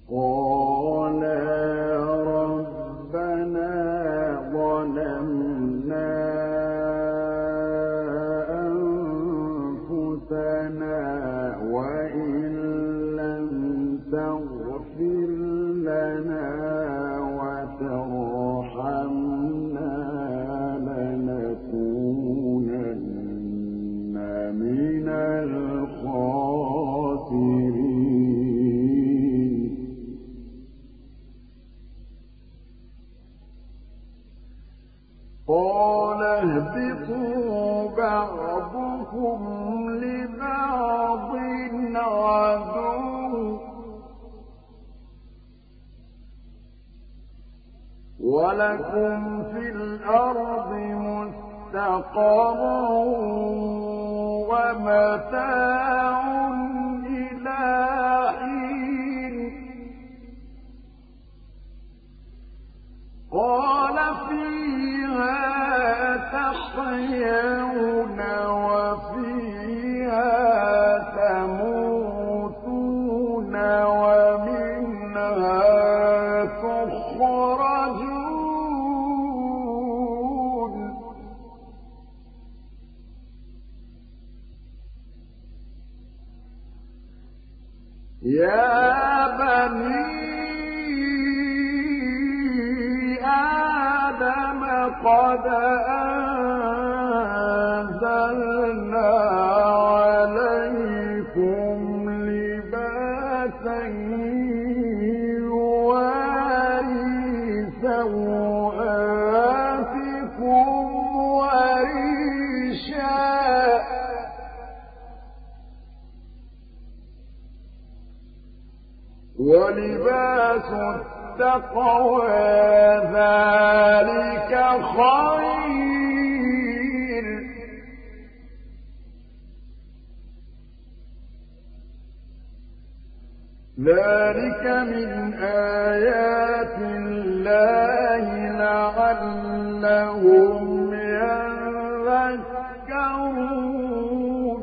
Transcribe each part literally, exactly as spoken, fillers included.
قالا ربنا ظلمنا أنفسنا وإن لم تغفر لنا وترحمنا لنكونن من الخاسرين. قال اهبطوا بعضكم لبعض عدو ولكم في الأرض مستقر ومتاع إلى حين. قال فيها تحيون وفيها تموتون ومنها تخرجون. يا بني آدم قد أنزلنا عليكم لباسا يواري سوآتكم وريشا ولباس التقوى ذلك خير. ذلك من آيات الله لعلهم يذكرون.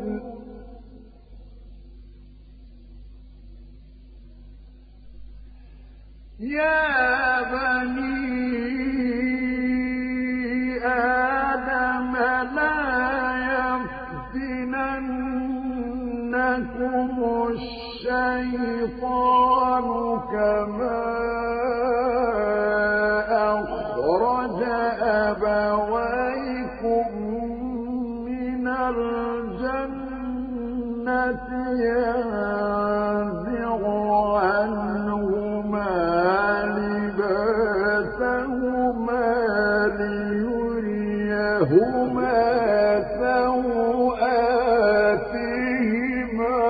يا بني آدم لا يفتننكم الشيطان كما أخرج أبويكم من الجنة ينزع عنهما لباسهما ليريهما سوآتهما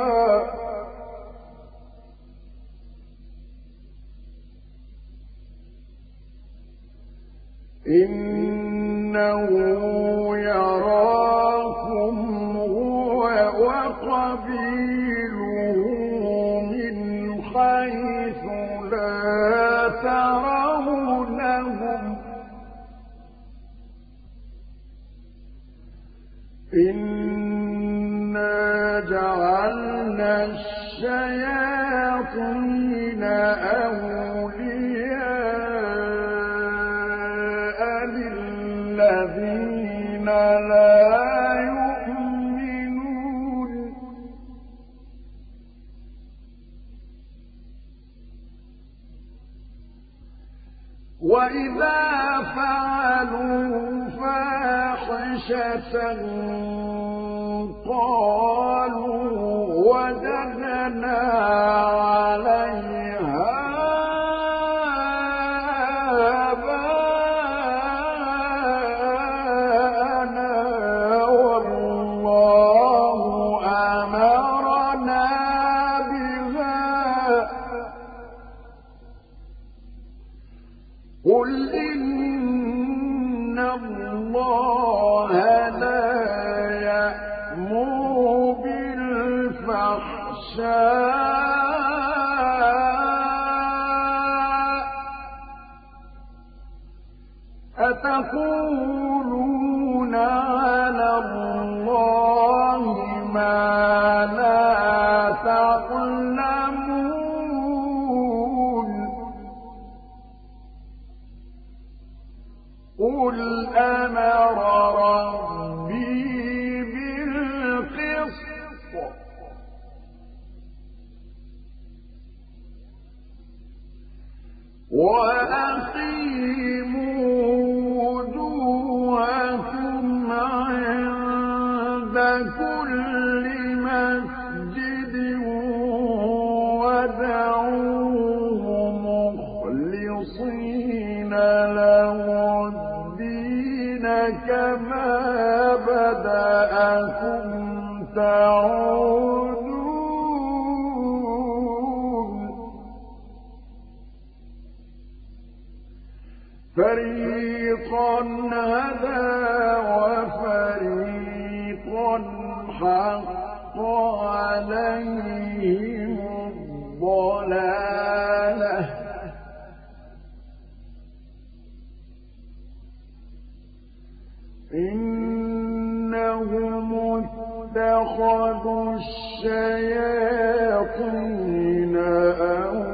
إنه يراكم هو وقبيله من حيث لا ترونهم إنا جعلنا الشياطين أولياء للذين لا يؤمنون. وإذا فعلوا فاحشة قالوا وجدنا عليها آباءنا والله أمرنا بها. قل إن الله لا يأمر بالفحشاء أتقولون على الله ما لا تعلمون. وأقيموا وجوهكم عند كل مسجد وادعوه مخلصين له الدين كما بدأكم تعودون فريقا هدى وفريقا حق عليهم الضلالة إنهم اتخذوا الشياطين أولياء